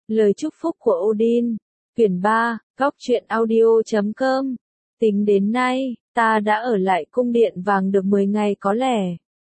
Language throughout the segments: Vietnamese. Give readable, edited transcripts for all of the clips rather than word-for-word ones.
Lời chúc phúc của Odin, quyển 3, góc truyện audio.com. Tính đến nay, ta đã ở lại cung điện vàng được 10 ngày có lẽ.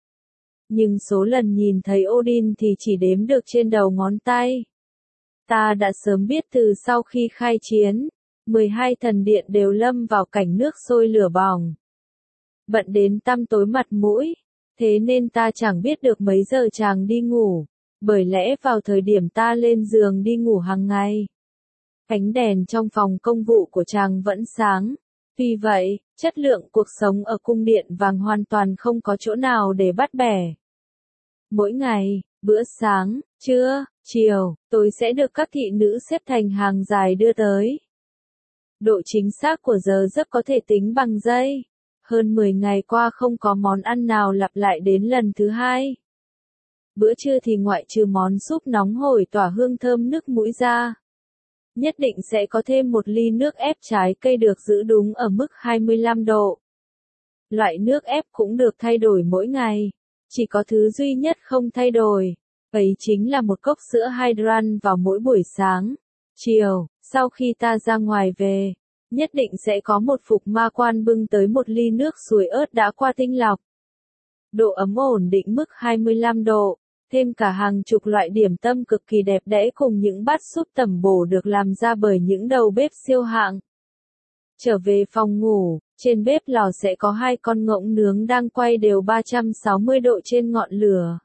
Nhưng số lần nhìn thấy Odin thì chỉ đếm được trên đầu ngón tay. Ta đã sớm biết từ sau khi khai chiến, 12 thần điện đều lâm vào cảnh nước sôi lửa bỏng. Bận đến tăm tối mặt mũi, thế nên ta chẳng biết được mấy giờ chàng đi ngủ. Bởi lẽ vào thời điểm ta lên giường đi ngủ hàng ngày, ánh đèn trong phòng công vụ của chàng vẫn sáng. Vì vậy, chất lượng cuộc sống ở cung điện vàng hoàn toàn không có chỗ nào để bắt bẻ. Mỗi ngày, bữa sáng, trưa, chiều, tối sẽ được các thị nữ xếp thành hàng dài đưa tới. Độ chính xác của giờ giấc có thể tính bằng giây. Hơn 10 ngày qua không có món ăn nào lặp lại đến lần thứ hai. Bữa trưa thì ngoại trừ món súp nóng hổi tỏa hương thơm nước mũi ra, nhất định sẽ có thêm một ly nước ép trái cây được giữ đúng ở mức 25 độ. Loại nước ép cũng được thay đổi mỗi ngày. Chỉ có thứ duy nhất không thay đổi, ấy chính là một cốc sữa Hydran vào mỗi buổi sáng. Chiều, sau khi ta ra ngoài về, nhất định sẽ có một phục ma quan bưng tới một ly nước suối ớt đã qua tinh lọc. Độ ấm ổn định mức 25 độ, thêm cả hàng chục loại điểm tâm cực kỳ đẹp đẽ cùng những bát súp tẩm bổ được làm ra bởi những đầu bếp siêu hạng. Trở về phòng ngủ, trên bếp lò sẽ có 2 con ngỗng nướng đang quay đều 360 độ trên ngọn lửa.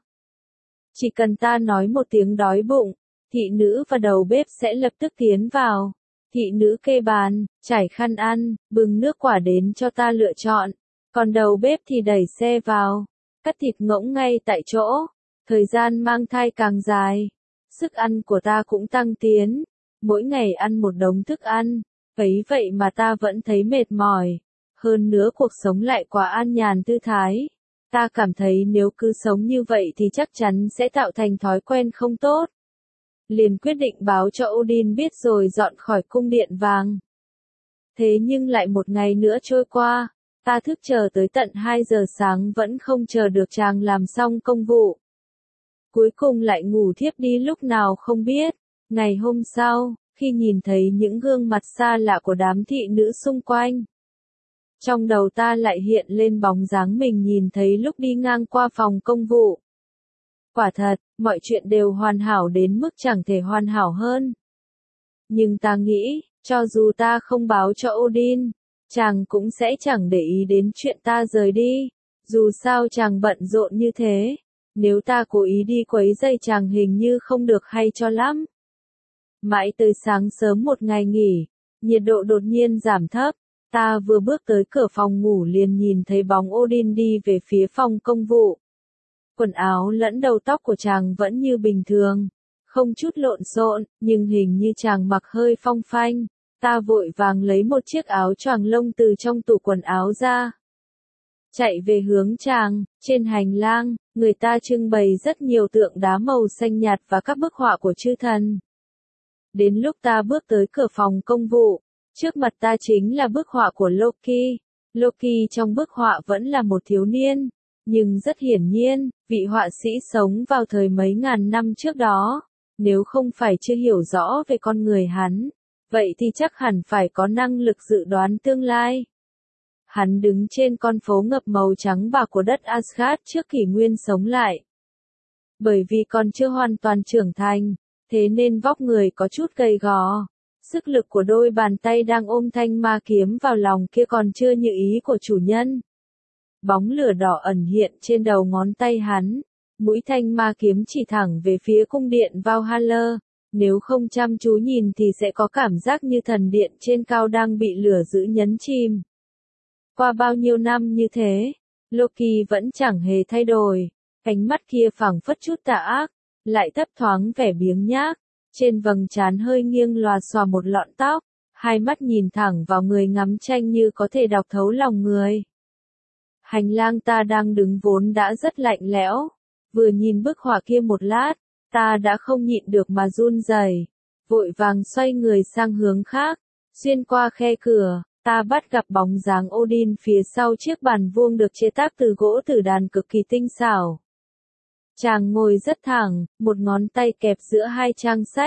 Chỉ cần ta nói một tiếng đói bụng, thị nữ và đầu bếp sẽ lập tức tiến vào. Thị nữ kê bàn, trải khăn ăn, bưng nước quả đến cho ta lựa chọn. Còn đầu bếp thì đẩy xe vào, cắt thịt ngỗng ngay tại chỗ. Thời gian mang thai càng dài, sức ăn của ta cũng tăng tiến. Mỗi ngày ăn một đống thức ăn, ấy vậy mà ta vẫn thấy mệt mỏi. Hơn nữa cuộc sống lại quá an nhàn thư thái. Ta cảm thấy nếu cứ sống như vậy thì chắc chắn sẽ tạo thành thói quen không tốt. Liền quyết định báo cho Odin biết rồi dọn khỏi cung điện vàng. Thế nhưng lại một ngày nữa trôi qua, ta thức chờ tới tận 2 giờ sáng vẫn không chờ được chàng làm xong công vụ. Cuối cùng lại ngủ thiếp đi lúc nào không biết. Ngày hôm sau, khi nhìn thấy những gương mặt xa lạ của đám thị nữ xung quanh, trong đầu ta lại hiện lên bóng dáng mình nhìn thấy lúc đi ngang qua phòng công vụ. Quả thật, mọi chuyện đều hoàn hảo đến mức chẳng thể hoàn hảo hơn. Nhưng ta nghĩ, cho dù ta không báo cho Odin, chàng cũng sẽ chẳng để ý đến chuyện ta rời đi. Dù sao chàng bận rộn như thế, nếu ta cố ý đi quấy rầy chàng hình như không được hay cho lắm. Mãi tới sáng sớm một ngày nghỉ, nhiệt độ đột nhiên giảm thấp. Ta vừa bước tới cửa phòng ngủ liền nhìn thấy bóng Odin đi về phía phòng công vụ. Quần áo lẫn đầu tóc của chàng vẫn như bình thường, không chút lộn xộn, nhưng hình như chàng mặc hơi phong phanh. Ta vội vàng lấy một chiếc áo choàng lông từ trong tủ quần áo ra, chạy về hướng chàng. Trên hành lang, người ta trưng bày rất nhiều tượng đá màu xanh nhạt và các bức họa của chư thần. Đến lúc ta bước tới cửa phòng công vụ, trước mặt ta chính là bức họa của Loki. Loki trong bức họa vẫn là một thiếu niên, nhưng rất hiển nhiên, vị họa sĩ sống vào thời mấy ngàn năm trước đó. Nếu không phải chưa hiểu rõ về con người hắn, vậy thì chắc hẳn phải có năng lực dự đoán tương lai. Hắn đứng trên con phố ngập màu trắng bạc của đất Asgard trước kỷ nguyên sống lại. Bởi vì còn chưa hoàn toàn trưởng thành, thế nên vóc người có chút gầy gò. Sức lực của đôi bàn tay đang ôm thanh ma kiếm vào lòng kia còn chưa như ý của chủ nhân. Bóng lửa đỏ ẩn hiện trên đầu ngón tay hắn. Mũi thanh ma kiếm chỉ thẳng về phía cung điện Valhalla. Nếu không chăm chú nhìn thì sẽ có cảm giác như thần điện trên cao đang bị lửa dữ nhấn chìm. Qua bao nhiêu năm như thế, Loki vẫn chẳng hề thay đổi. Ánh mắt kia phảng phất chút tà ác, lại thấp thoáng vẻ biếng nhác. Trên vầng trán hơi nghiêng lòa xòa một lọn tóc, hai mắt nhìn thẳng vào người ngắm tranh như có thể đọc thấu lòng người. Hành lang ta đang đứng vốn đã rất lạnh lẽo, vừa nhìn bức họa kia một lát, ta đã không nhịn được mà run rẩy, vội vàng xoay người sang hướng khác. Xuyên qua khe cửa, ta bắt gặp bóng dáng Odin phía sau chiếc bàn vuông được chế tác từ gỗ tử đàn cực kỳ tinh xảo. Chàng ngồi rất thẳng, một ngón tay kẹp giữa 2 trang sách,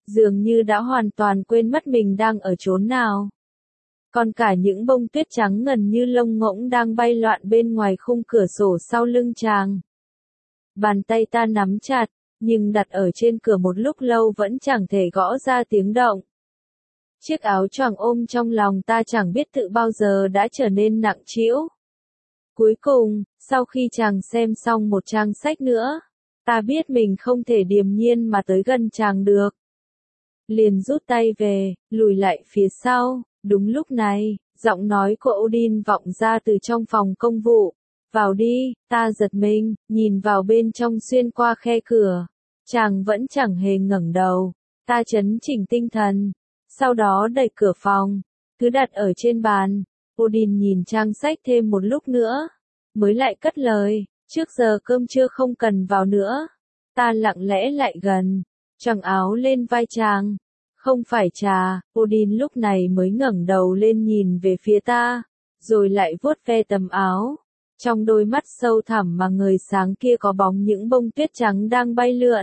dường như đã hoàn toàn quên mất mình đang ở chốn nào. Còn cả những bông tuyết trắng ngần như lông ngỗng đang bay loạn bên ngoài khung cửa sổ sau lưng chàng. Bàn tay ta nắm chặt, nhưng đặt ở trên cửa một lúc lâu vẫn chẳng thể gõ ra tiếng động. Chiếc áo choàng ôm trong lòng ta chẳng biết tự bao giờ đã trở nên nặng trĩu. Cuối cùng, sau khi chàng xem xong một trang sách nữa, ta biết mình không thể điềm nhiên mà tới gần chàng được. Liền rút tay về, lùi lại phía sau. Đúng lúc này, giọng nói của Odin vọng ra từ trong phòng công vụ. Vào đi, ta giật mình, nhìn vào bên trong xuyên qua khe cửa. Chàng vẫn chẳng hề ngẩng đầu. Ta chấn chỉnh tinh thần. Sau đó đẩy cửa phòng, cứ đặt ở trên bàn. Odin nhìn trang sách thêm một lúc nữa, mới lại cất lời, trước giờ cơm trưa không cần vào nữa. Ta lặng lẽ lại gần, choàng áo lên vai chàng. Không phải trà, Odin lúc này mới ngẩng đầu lên nhìn về phía ta, rồi lại vuốt ve tấm áo. Trong đôi mắt sâu thẳm mà ngời sáng kia có bóng những bông tuyết trắng đang bay lượn.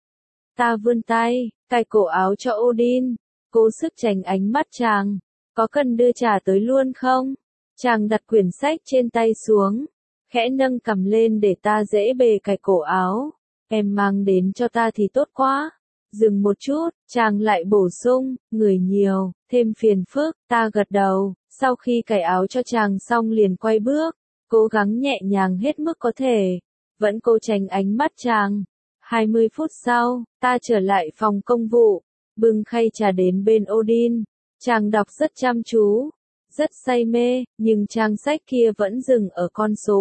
Ta vươn tay, cài cổ áo cho Odin, cố sức tránh ánh mắt chàng. Có cần đưa trà tới luôn không? Chàng đặt quyển sách trên tay xuống, khẽ nâng cằm lên để ta dễ bề cài cổ áo. Em mang đến cho ta thì tốt quá. Dừng một chút, chàng lại bổ sung, người nhiều, thêm phiền phức. Ta gật đầu, sau khi cài áo cho chàng xong liền quay bước, cố gắng nhẹ nhàng hết mức có thể, vẫn cố tránh ánh mắt chàng. 20 phút sau, ta trở lại phòng công vụ, bưng khay trà đến bên Odin. Chàng đọc rất chăm chú, rất say mê, nhưng trang sách kia vẫn dừng ở con số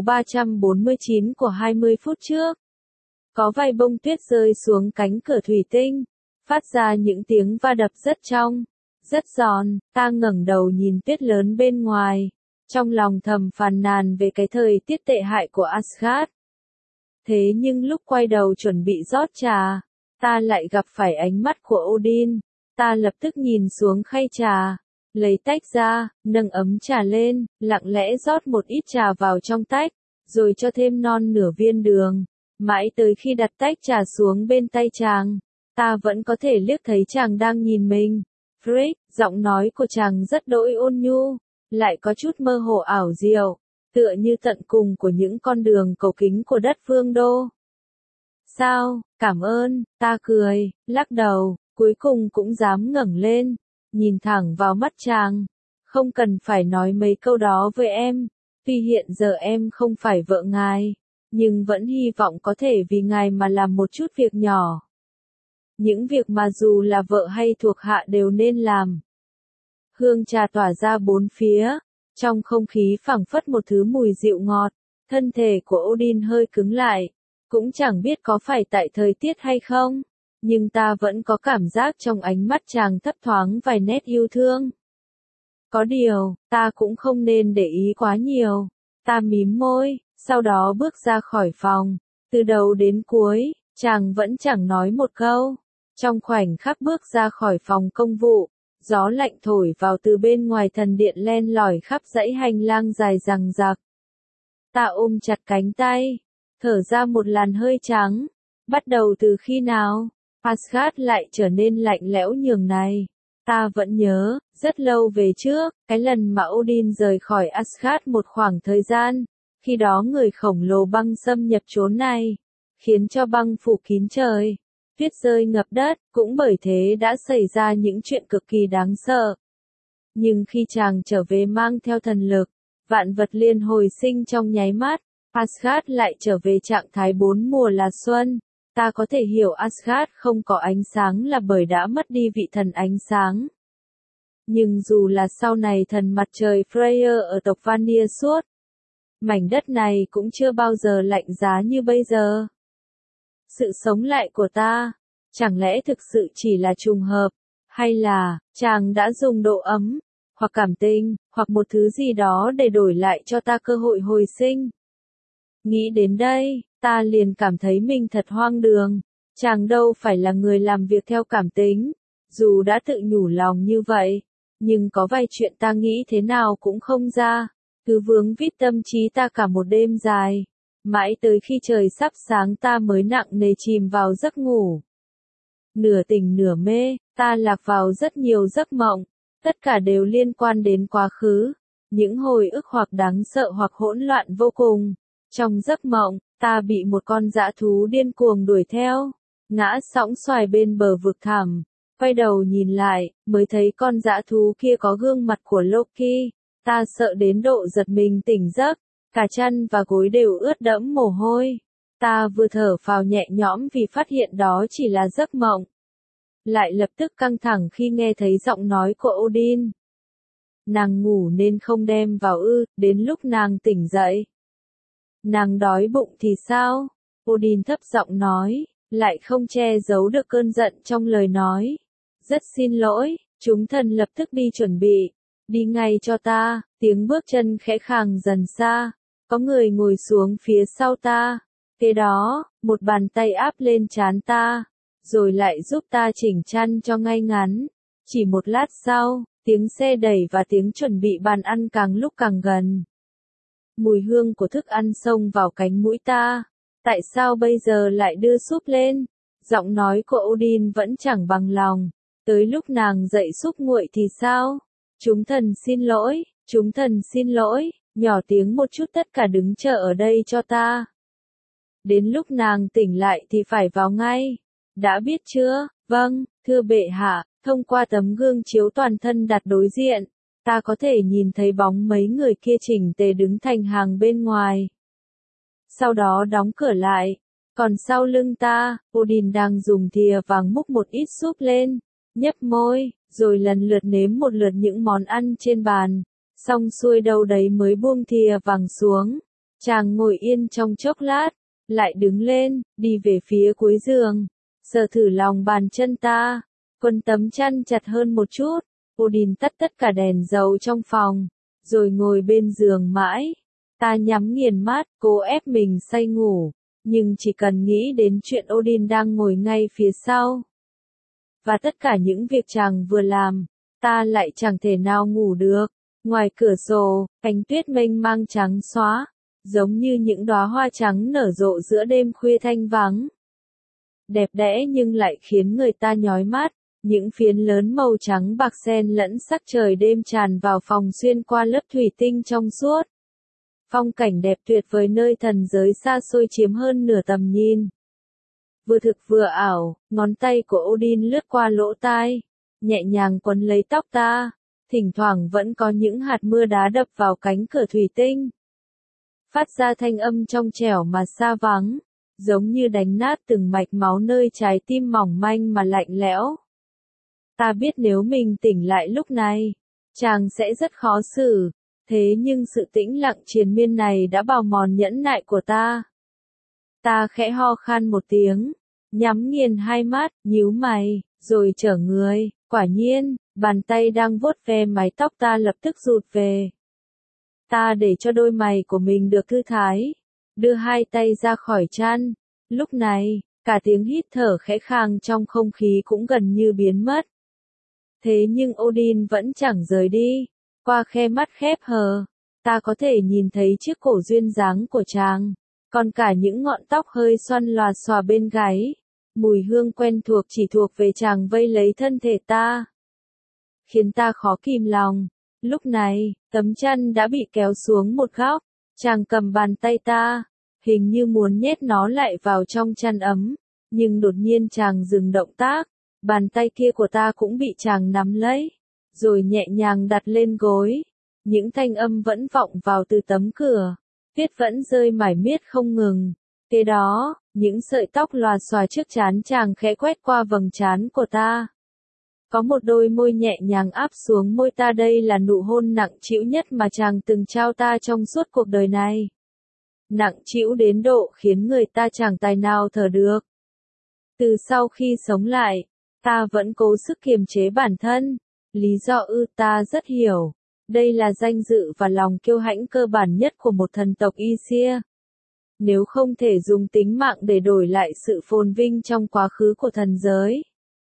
349 của 20 phút trước. Có vài bông tuyết rơi xuống cánh cửa thủy tinh, phát ra những tiếng va đập rất trong, rất giòn. Ta ngẩng đầu nhìn tuyết lớn bên ngoài, trong lòng thầm phàn nàn về cái thời tiết tệ hại của Asgard. Thế nhưng lúc quay đầu chuẩn bị rót trà, ta lại gặp phải ánh mắt của Odin. Ta lập tức nhìn xuống khay trà, lấy tách ra, nâng ấm trà lên, lặng lẽ rót một ít trà vào trong tách, rồi cho thêm non nửa viên đường. Mãi tới khi đặt tách trà xuống bên tay chàng, ta vẫn có thể liếc thấy chàng đang nhìn mình. Frick, giọng nói của chàng rất đỗi ôn nhu, lại có chút mơ hồ ảo diệu, tựa như tận cùng của những con đường cầu kính của đất Vương Đô. Sao, cảm ơn, ta cười, lắc đầu, cuối cùng cũng dám ngẩng lên, nhìn thẳng vào mắt chàng. Không cần phải nói mấy câu đó với em, tuy hiện giờ em không phải vợ ngài, nhưng vẫn hy vọng có thể vì ngài mà làm một chút việc nhỏ. Những việc mà dù là vợ hay thuộc hạ đều nên làm. Hương trà tỏa ra bốn phía, trong không khí phảng phất một thứ mùi dịu ngọt. Thân thể của Odin hơi cứng lại, cũng chẳng biết có phải tại thời tiết hay không, nhưng ta vẫn có cảm giác trong ánh mắt chàng thấp thoáng vài nét yêu thương. Có điều, ta cũng không nên để ý quá nhiều. Ta mím môi, sau đó bước ra khỏi phòng. Từ đầu đến cuối, chàng vẫn chẳng nói một câu. Trong khoảnh khắc bước ra khỏi phòng công vụ, gió lạnh thổi vào từ bên ngoài thần điện len lỏi khắp dãy hành lang dài dằng dặc. Ta ôm chặt cánh tay, thở ra một làn hơi trắng. Bắt đầu từ khi nào, Asgard lại trở nên lạnh lẽo nhường này? Ta vẫn nhớ, rất lâu về trước, cái lần mà Odin rời khỏi Asgard một khoảng thời gian, khi đó người khổng lồ băng xâm nhập chốn này, khiến cho băng phủ kín trời, tuyết rơi ngập đất, cũng bởi thế đã xảy ra những chuyện cực kỳ đáng sợ. Nhưng khi chàng trở về mang theo thần lực, vạn vật liền hồi sinh trong nháy mắt, Asgard lại trở về trạng thái bốn mùa là xuân. Ta có thể hiểu Asgard không có ánh sáng là bởi đã mất đi vị thần ánh sáng. Nhưng dù là sau này thần mặt trời Freyr ở tộc Vanir suốt, mảnh đất này cũng chưa bao giờ lạnh giá như bây giờ. Sự sống lại của ta, chẳng lẽ thực sự chỉ là trùng hợp, hay là, chàng đã dùng độ ấm, hoặc cảm tình, hoặc một thứ gì đó để đổi lại cho ta cơ hội hồi sinh. Nghĩ đến đây, ta liền cảm thấy mình thật hoang đường, chàng đâu phải là người làm việc theo cảm tính, dù đã tự nhủ lòng như vậy, nhưng có vài chuyện ta nghĩ thế nào cũng không ra, cứ vướng vít tâm trí ta cả một đêm dài, mãi tới khi trời sắp sáng ta mới nặng nề chìm vào giấc ngủ. Nửa tỉnh nửa mê, Ta lạc vào rất nhiều giấc mộng, tất cả đều liên quan đến quá khứ, những hồi ức hoặc đáng sợ hoặc hỗn loạn vô cùng. Trong giấc mộng, ta bị một con dã thú điên cuồng đuổi theo, ngã sõng soài bên bờ vực thẳm, quay đầu nhìn lại, mới thấy con dã thú kia có gương mặt của Loki, ta sợ đến độ giật mình tỉnh giấc, cả chân và gối đều ướt đẫm mồ hôi. Ta vừa thở phào nhẹ nhõm vì phát hiện đó chỉ là giấc mộng. Lại lập tức căng thẳng khi nghe thấy giọng nói của Odin. Nàng ngủ nên không đem vào ư, đến lúc nàng tỉnh dậy. Nàng đói bụng thì sao? Odin thấp giọng nói, lại không che giấu được cơn giận trong lời nói. Rất xin lỗi, chúng thần lập tức đi chuẩn bị. Đi ngay cho ta, tiếng bước chân khẽ khàng dần xa. Có người ngồi xuống phía sau ta. Kế đó, một bàn tay áp lên trán ta, rồi lại giúp ta chỉnh chăn cho ngay ngắn. Chỉ một lát sau, tiếng xe đẩy và tiếng chuẩn bị bàn ăn càng lúc càng gần. Mùi hương của thức ăn xông vào cánh mũi ta. Tại sao bây giờ lại đưa súp lên? Giọng nói của Odin vẫn chẳng bằng lòng. Tới lúc nàng dậy súp nguội thì sao? Chúng thần xin lỗi, chúng thần xin lỗi, nhỏ tiếng một chút, tất cả đứng chờ ở đây cho ta. Đến lúc nàng tỉnh lại thì phải vào ngay. Đã biết chưa? Vâng, thưa bệ hạ, thông qua tấm gương chiếu toàn thân đặt đối diện, ta có thể nhìn thấy bóng mấy người kia chỉnh tề đứng thành hàng bên ngoài. Sau đó đóng cửa lại. Còn sau lưng ta, Odin đang dùng thìa vàng múc một ít súp lên, nhấp môi, rồi lần lượt nếm một lượt những món ăn trên bàn. Xong xuôi đâu đấy mới buông thìa vàng xuống. Chàng ngồi yên trong chốc lát, lại đứng lên, đi về phía cuối giường, sờ thử lòng bàn chân ta, quấn tấm chăn chặt hơn một chút. Odin tắt tất cả đèn dầu trong phòng, rồi ngồi bên giường mãi. Ta nhắm nghiền mắt, cố ép mình say ngủ, nhưng chỉ cần nghĩ đến chuyện Odin đang ngồi ngay phía sau, và tất cả những việc chàng vừa làm, ta lại chẳng thể nào ngủ được. Ngoài cửa sổ, cánh tuyết mênh mang trắng xóa, giống như những đóa hoa trắng nở rộ giữa đêm khuya thanh vắng. Đẹp đẽ nhưng lại khiến người ta nhói mắt, những phiến lớn màu trắng bạc xen lẫn sắc trời đêm tràn vào phòng xuyên qua lớp thủy tinh trong suốt. Phong cảnh đẹp tuyệt vời nơi thần giới xa xôi chiếm hơn nửa tầm nhìn. Vừa thực vừa ảo, ngón tay của Odin lướt qua lỗ tai, nhẹ nhàng quấn lấy tóc ta, thỉnh thoảng vẫn có những hạt mưa đá đập vào cánh cửa thủy tinh, phát ra thanh âm trong trẻo mà xa vắng, giống như đánh nát từng mạch máu nơi trái tim mỏng manh mà lạnh lẽo. Ta biết nếu mình tỉnh lại lúc này, chàng sẽ rất khó xử, thế nhưng sự tĩnh lặng triền miên này đã bào mòn nhẫn nại của ta. Ta khẽ ho khan một tiếng, nhắm nghiền hai mắt, nhíu mày, rồi trở người, quả nhiên, bàn tay đang vuốt ve mái tóc ta lập tức rụt về. Ta để cho đôi mày của mình được thư thái, đưa hai tay ra khỏi chăn. Lúc này, cả tiếng hít thở khẽ khàng trong không khí cũng gần như biến mất. Thế nhưng Odin vẫn chẳng rời đi. Qua khe mắt khép hờ, ta có thể nhìn thấy chiếc cổ duyên dáng của chàng, còn cả những ngọn tóc hơi xoăn lòa xòa bên gáy. Mùi hương quen thuộc chỉ thuộc về chàng vây lấy thân thể ta, khiến ta khó kìm lòng. Lúc này, tấm chăn đã bị kéo xuống một góc, chàng cầm bàn tay ta, hình như muốn nhét nó lại vào trong chăn ấm, nhưng đột nhiên chàng dừng động tác, bàn tay kia của ta cũng bị chàng nắm lấy, rồi nhẹ nhàng đặt lên gối. Những thanh âm vẫn vọng vào từ tấm cửa, tuyết vẫn rơi mải miết không ngừng. Kế đó, những sợi tóc lòa xòa trước trán chàng khẽ quét qua vầng trán của ta. Có một đôi môi nhẹ nhàng áp xuống môi ta, đây là nụ hôn nặng trĩu nhất mà chàng từng trao ta trong suốt cuộc đời này. Nặng trĩu đến độ khiến người ta chẳng tài nào thở được. Từ sau khi sống lại, ta vẫn cố sức kiềm chế bản thân. Lý do ta rất hiểu. Đây là danh dự và lòng kiêu hãnh cơ bản nhất của một thần tộc Aesir. Nếu không thể dùng tính mạng để đổi lại sự phồn vinh trong quá khứ của thần giới,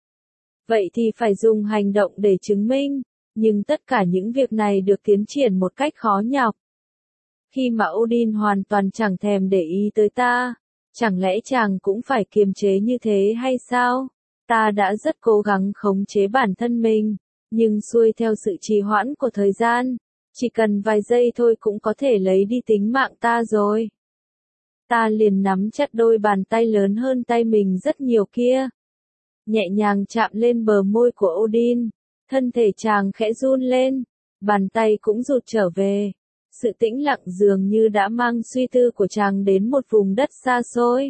vậy thì phải dùng hành động để chứng minh. Nhưng tất cả những việc này được tiến triển một cách khó nhọc. Khi mà Odin hoàn toàn chẳng thèm để ý tới ta, chẳng lẽ chàng cũng phải kiềm chế như thế hay sao? Ta đã rất cố gắng khống chế bản thân mình, nhưng xuôi theo sự trì hoãn của thời gian, chỉ cần vài giây thôi cũng có thể lấy đi tính mạng ta rồi. Ta liền nắm chặt đôi bàn tay lớn hơn tay mình rất nhiều kia. Nhẹ nhàng chạm lên bờ môi của Odin, thân thể chàng khẽ run lên, bàn tay cũng rụt trở về. Sự tĩnh lặng dường như đã mang suy tư của chàng đến một vùng đất xa xôi.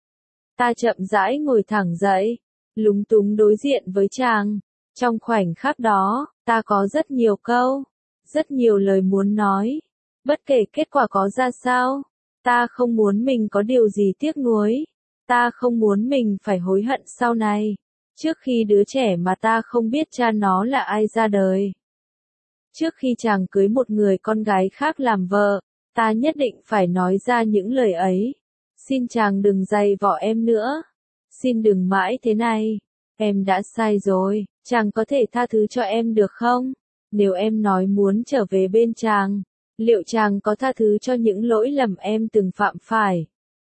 Ta chậm rãi ngồi thẳng dậy, lúng túng đối diện với chàng. Trong khoảnh khắc đó, ta có rất nhiều câu, rất nhiều lời muốn nói. Bất kể kết quả có ra sao, ta không muốn mình có điều gì tiếc nuối. Ta không muốn mình phải hối hận sau này, trước khi đứa trẻ mà ta không biết cha nó là ai ra đời. Trước khi chàng cưới một người con gái khác làm vợ, ta nhất định phải nói ra những lời ấy. Xin chàng đừng giày vò em nữa. Xin đừng mãi thế này. Em đã sai rồi, chàng có thể tha thứ cho em được không? Nếu em nói muốn trở về bên chàng, liệu chàng có tha thứ cho những lỗi lầm em từng phạm phải?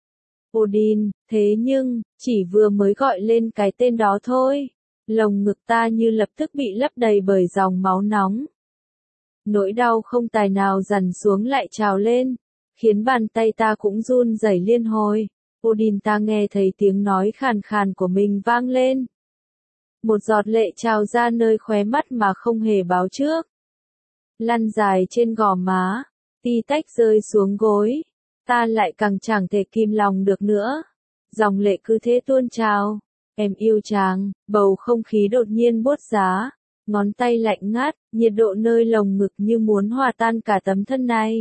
Odin, thế nhưng, chỉ vừa mới gọi lên cái tên đó thôi, lồng ngực ta như lập tức bị lấp đầy bởi dòng máu nóng. Nỗi đau không tài nào dằn xuống lại trào lên, khiến bàn tay ta cũng run rẩy liên hồi. Odin, ta nghe thấy tiếng nói khàn khàn của mình vang lên. Một giọt lệ trào ra nơi khóe mắt mà không hề báo trước. Lăn dài trên gò má, tí tách rơi xuống gối. Ta lại càng chẳng thể kìm lòng được nữa. Dòng lệ cứ thế tuôn trào. Em yêu chàng, bầu không khí đột nhiên buốt giá. Ngón tay lạnh ngắt, nhiệt độ nơi lồng ngực như muốn hòa tan cả tấm thân này.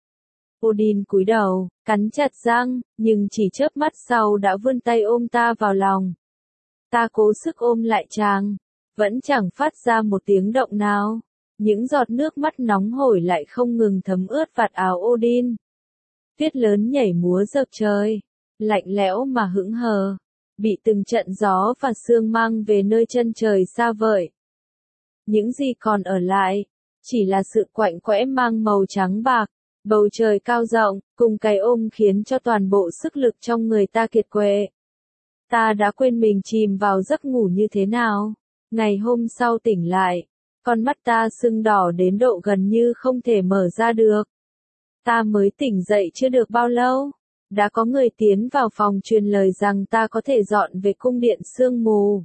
Odin cúi đầu, cắn chặt răng, nhưng chỉ chớp mắt sau đã vươn tay ôm ta vào lòng. Ta cố sức ôm lại chàng, vẫn chẳng phát ra một tiếng động nào. Những giọt nước mắt nóng hổi lại không ngừng thấm ướt vạt áo Odin. Tuyết lớn nhảy múa dợp trời, lạnh lẽo mà hững hờ, bị từng trận gió và sương mang về nơi chân trời xa vời. Những gì còn ở lại, chỉ là sự quạnh quẽ mang màu trắng bạc, bầu trời cao rộng, cùng cái ôm khiến cho toàn bộ sức lực trong người ta kiệt quệ. Ta đã quên mình chìm vào giấc ngủ như thế nào. Ngày hôm sau tỉnh lại, con mắt ta sưng đỏ đến độ gần như không thể mở ra được. Ta mới tỉnh dậy chưa được bao lâu, đã có người tiến vào phòng truyền lời rằng ta có thể dọn về cung điện sương mù.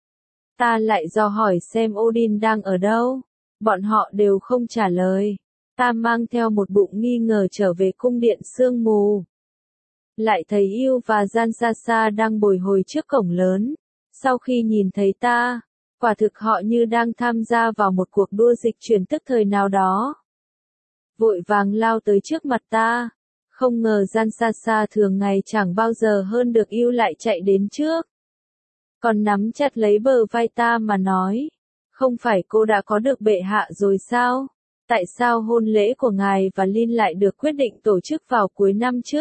Ta lại dò hỏi xem Odin đang ở đâu. Bọn họ đều không trả lời. Ta mang theo một bụng nghi ngờ trở về cung điện sương mù. Lại thấy Yêu và Gian xa xa đang bồi hồi trước cổng lớn. Sau khi nhìn thấy ta, quả thực họ như đang tham gia vào một cuộc đua dịch chuyển tức thời nào đó. Vội vàng lao tới trước mặt ta. Không ngờ Gian xa xa thường ngày chẳng bao giờ hơn được Yêu lại chạy đến trước. Còn nắm chặt lấy bờ vai ta mà nói. Không phải cô đã có được bệ hạ rồi sao? Tại sao hôn lễ của ngài và Lin lại được quyết định tổ chức vào cuối năm chứ?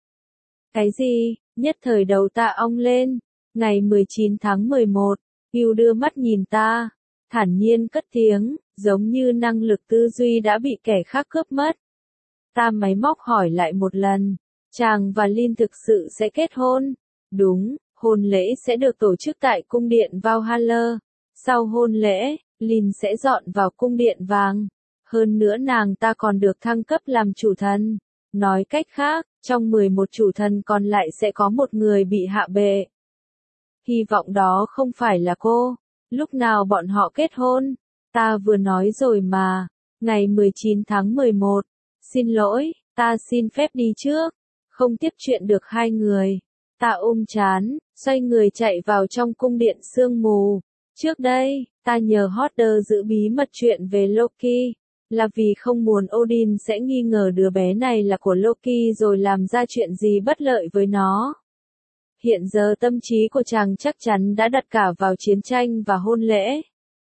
Cái gì? Nhất thời đầu ta ong lên. Ngày 19 tháng 11, Yêu đưa mắt nhìn ta, thản nhiên cất tiếng, giống như năng lực tư duy đã bị kẻ khác cướp mất. Ta máy móc hỏi lại một lần, chàng và Lin thực sự sẽ kết hôn? Đúng, hôn lễ sẽ được tổ chức tại cung điện Valhalla. Sau hôn lễ, Lin sẽ dọn vào cung điện vàng. Hơn nữa nàng ta còn được thăng cấp làm chủ thần. Nói cách khác, trong 11 chủ thần còn lại sẽ có một người bị hạ bệ. Hy vọng đó không phải là cô. Lúc nào bọn họ kết hôn? Ta vừa nói rồi mà. Ngày 19 tháng 11. Xin lỗi, ta xin phép đi trước. Không tiếp chuyện được hai người. Ta ôm chán, xoay người chạy vào trong cung điện sương mù. Trước đây, ta nhờ Hodder giữ bí mật chuyện về Loki. Là vì không muốn Odin sẽ nghi ngờ đứa bé này là của Loki rồi làm ra chuyện gì bất lợi với nó. Hiện giờ tâm trí của chàng chắc chắn đã đặt cả vào chiến tranh và hôn lễ.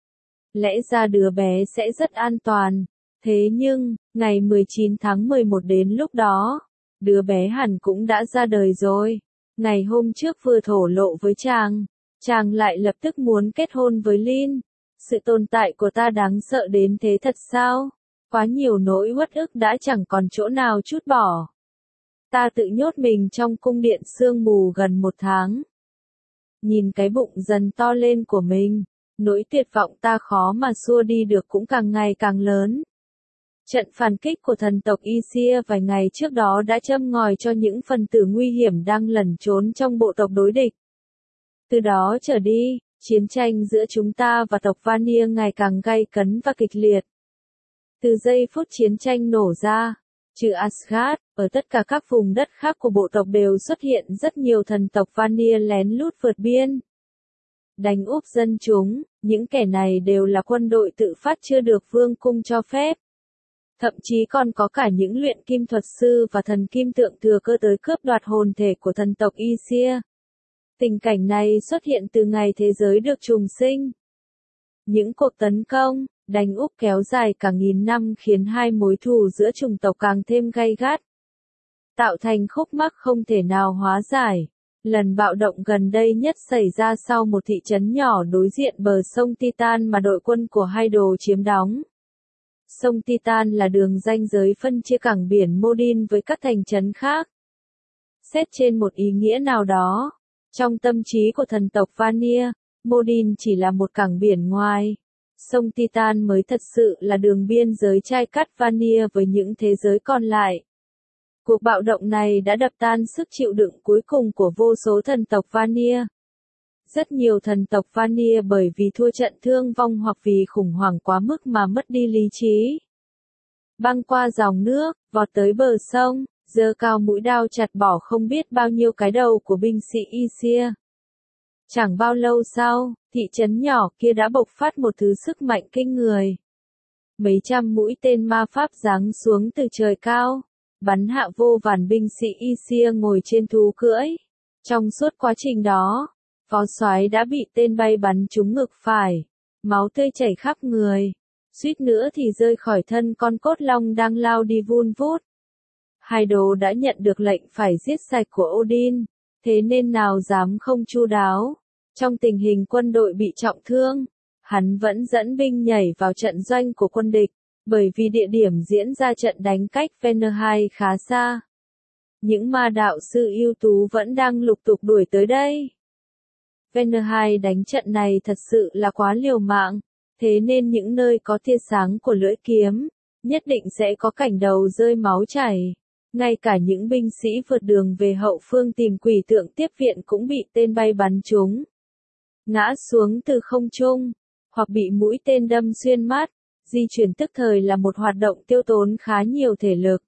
Lẽ ra đứa bé sẽ rất an toàn. Thế nhưng, ngày 19 tháng 11 đến lúc đó, đứa bé hẳn cũng đã ra đời rồi. Ngày hôm trước vừa thổ lộ với chàng lại lập tức muốn kết hôn với Lin. Sự tồn tại của ta đáng sợ đến thế thật sao? Quá nhiều nỗi uất ức đã chẳng còn chỗ nào trút bỏ. Ta tự nhốt mình trong cung điện sương mù gần 1 tháng. nhìn cái bụng dần to lên của mình, nỗi tuyệt vọng ta khó mà xua đi được cũng càng ngày càng lớn. Trận phản kích của thần tộc Isia vài ngày trước đó đã châm ngòi cho những phần tử nguy hiểm đang lẩn trốn trong bộ tộc đối địch. Từ đó trở đi, chiến tranh giữa chúng ta và tộc Vanir ngày càng gay cấn và kịch liệt. Từ giây phút chiến tranh nổ ra, trừ Asgard, ở tất cả các vùng đất khác của bộ tộc đều xuất hiện rất nhiều thần tộc Vanir lén lút vượt biên. Đánh úp dân chúng, những kẻ này đều là quân đội tự phát chưa được vương cung cho phép. Thậm chí còn có cả những luyện kim thuật sư và thần kim tượng thừa cơ tới cướp đoạt hồn thể của thần tộc Isia. Tình cảnh này xuất hiện từ ngày thế giới được trùng sinh. Những cuộc tấn công, đánh úp kéo dài cả nghìn năm khiến hai mối thù giữa chủng tộc càng thêm gay gắt, tạo thành khúc mắc không thể nào hóa giải. Lần bạo động gần đây nhất xảy ra sau một thị trấn nhỏ đối diện bờ sông Titan mà đội quân của Hydro chiếm đóng. Sông Titan là đường ranh giới phân chia cảng biển Modin với các thành trấn khác. Xét trên một ý nghĩa nào đó, trong tâm trí của thần tộc Vanir, Modin chỉ là một cảng biển ngoài. Sông Titan mới thật sự là đường biên giới chai cắt Vanir với những thế giới còn lại. Cuộc bạo động này đã đập tan sức chịu đựng cuối cùng của vô số thần tộc Vanir. Rất nhiều thần tộc Vanir bởi vì thua trận thương vong hoặc vì khủng hoảng quá mức mà mất đi lý trí. Băng qua dòng nước, vọt tới bờ sông, giơ cao mũi đao chặt bỏ không biết bao nhiêu cái đầu của binh sĩ Isia. Chẳng bao lâu sau, thị trấn nhỏ kia đã bộc phát một thứ sức mạnh kinh người. Mấy trăm mũi tên ma pháp giáng xuống từ trời cao, bắn hạ vô vàn binh sĩ Isia ngồi trên thú cưỡi. Trong suốt quá trình đó, phó soái đã bị tên bay bắn trúng ngực phải, máu tươi chảy khắp người, suýt nữa thì rơi khỏi thân con cốt long đang lao đi vun vút. Hydro đã nhận được lệnh phải giết sạch của Odin, thế nên nào dám không chu đáo. Trong tình hình quân đội bị trọng thương, hắn vẫn dẫn binh nhảy vào trận doanh của quân địch, bởi vì địa điểm diễn ra trận đánh cách Vanaheim khá xa. Những ma đạo sư ưu tú vẫn đang lục tục đuổi tới đây. Vanaheim đánh trận này thật sự là quá liều mạng, thế nên những nơi có tia sáng của lưỡi kiếm, nhất định sẽ có cảnh đầu rơi máu chảy. Ngay cả những binh sĩ vượt đường về hậu phương tìm quỷ tượng tiếp viện cũng bị tên bay bắn trúng, ngã xuống từ không trung, hoặc bị mũi tên đâm xuyên mắt. Di chuyển tức thời là một hoạt động tiêu tốn khá nhiều thể lực.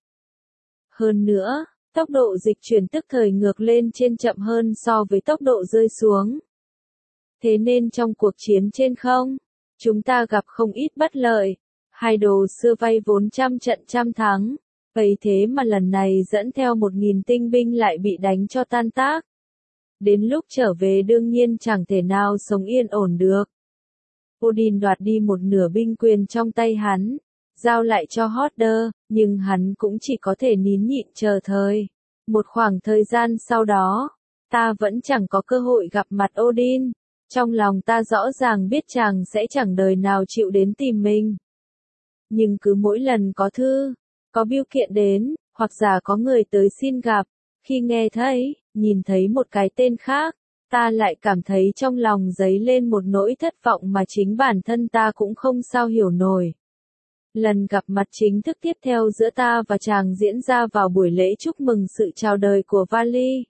Hơn nữa, tốc độ dịch chuyển tức thời ngược lên trên chậm hơn so với tốc độ rơi xuống. Thế nên trong cuộc chiến trên không, chúng ta gặp không ít bất lợi. Hydro xưa vay vốn trăm trận trăm thắng, vậy thế mà lần này dẫn theo 1000 tinh binh lại bị đánh cho tan tác. Đến lúc trở về đương nhiên chẳng thể nào sống yên ổn được. Odin đoạt đi một nửa binh quyền trong tay hắn, giao lại cho Hoder, nhưng hắn cũng chỉ có thể nín nhịn chờ thời. Một khoảng thời gian sau đó, ta vẫn chẳng có cơ hội gặp mặt Odin. Trong lòng ta rõ ràng biết chàng sẽ chẳng đời nào chịu đến tìm mình. Nhưng cứ mỗi lần có thư, có bưu kiện đến, hoặc giả có người tới xin gặp, khi nghe thấy, nhìn thấy một cái tên khác, ta lại cảm thấy trong lòng dấy lên một nỗi thất vọng mà chính bản thân ta cũng không sao hiểu nổi. Lần gặp mặt chính thức tiếp theo giữa ta và chàng diễn ra vào buổi lễ chúc mừng sự chào đời của Vali.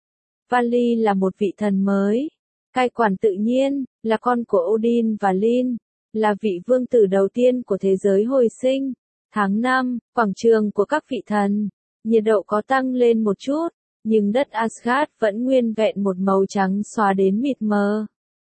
Vali là một vị thần mới, cai quản tự nhiên, là con của Odin và Lyn, là vị vương tử đầu tiên của thế giới hồi sinh. Tháng 5, quảng trường của các vị thần, nhiệt độ có tăng lên một chút, nhưng đất Asgard vẫn nguyên vẹn một màu trắng xóa đến mịt mờ.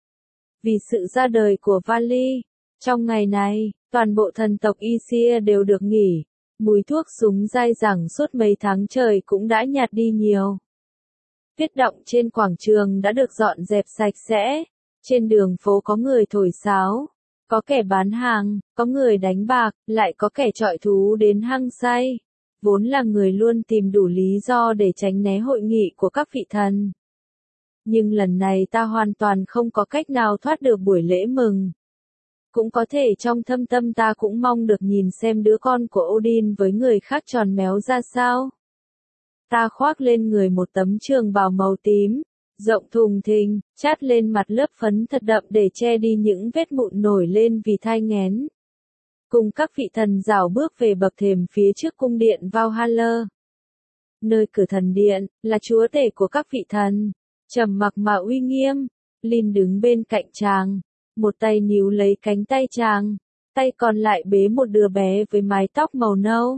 Vì sự ra đời của Vali, trong ngày này, toàn bộ thần tộc Isia đều được nghỉ, mùi thuốc súng dai dẳng suốt mấy tháng trời cũng đã nhạt đi nhiều. Tuyết động trên quảng trường đã được dọn dẹp sạch sẽ, trên đường phố có người thổi sáo, có kẻ bán hàng, có người đánh bạc, lại có kẻ chọi thú đến hăng say. Vốn là người luôn tìm đủ lý do để tránh né hội nghị của các vị thần. Nhưng lần này ta hoàn toàn không có cách nào thoát được buổi lễ mừng. Cũng có thể trong thâm tâm ta cũng mong được nhìn xem đứa con của Odin với người khác tròn méo ra sao. Ta khoác lên người một tấm trường bào màu tím, rộng thùng thình, chát lên mặt lớp phấn thật đậm để che đi những vết mụn nổi lên vì thai nghén. Cùng các vị thần rảo bước về bậc thềm phía trước cung điện Valhalla. Nơi cửa thần điện, là chúa tể của các vị thần. Trầm mặc mà uy nghiêm, Lin đứng bên cạnh chàng, một tay níu lấy cánh tay chàng, tay còn lại bế một đứa bé với mái tóc màu nâu.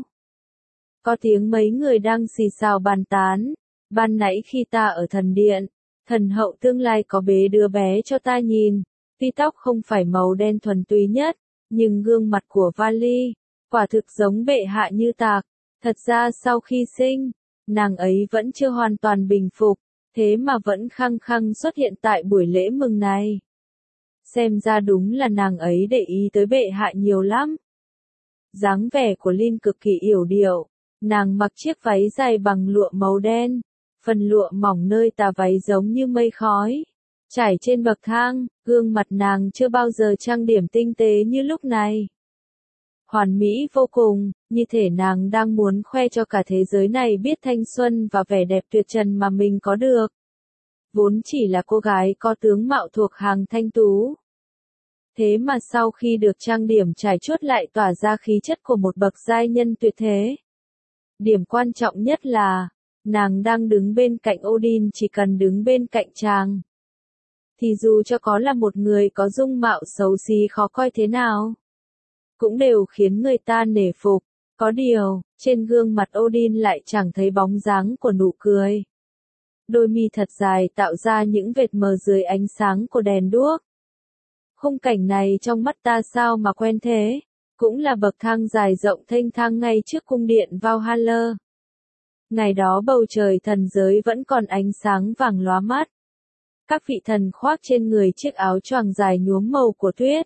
Có tiếng mấy người đang xì xào bàn tán, ban nãy khi ta ở thần điện, thần hậu tương lai có bế đứa bé cho ta nhìn, tuy tóc không phải màu đen thuần túy nhất, nhưng gương mặt của Vali, quả thực giống bệ hạ như tạc. Thật ra sau khi sinh, nàng ấy vẫn chưa hoàn toàn bình phục, thế mà vẫn khăng khăng xuất hiện tại buổi lễ mừng này. Xem ra đúng là nàng ấy để ý tới bệ hạ nhiều lắm. Dáng vẻ của Lin cực kỳ yểu điệu, nàng mặc chiếc váy dài bằng lụa màu đen, phần lụa mỏng nơi tà váy giống như mây khói. Trải trên bậc thang, gương mặt nàng chưa bao giờ trang điểm tinh tế như lúc này. Hoàn mỹ vô cùng, như thể nàng đang muốn khoe cho cả thế giới này biết thanh xuân và vẻ đẹp tuyệt trần mà mình có được. Vốn chỉ là cô gái có tướng mạo thuộc hàng thanh tú. Thế mà sau khi được trang điểm trải chuốt lại tỏa ra khí chất của một bậc giai nhân tuyệt thế. Điểm quan trọng nhất là, nàng đang đứng bên cạnh Odin, chỉ cần đứng bên cạnh chàng. Thì dù cho có là một người có dung mạo xấu xí khó coi thế nào, cũng đều khiến người ta nể phục. Có điều, trên gương mặt Odin lại chẳng thấy bóng dáng của nụ cười. Đôi mi thật dài tạo ra những vệt mờ dưới ánh sáng của đèn đuốc. Khung cảnh này trong mắt ta sao mà quen thế, cũng là bậc thang dài rộng thênh thang ngay trước cung điện Valhalla. Ngày đó bầu trời thần giới vẫn còn ánh sáng vàng lóa mắt. Các vị thần khoác trên người chiếc áo choàng dài nhuốm màu của tuyết.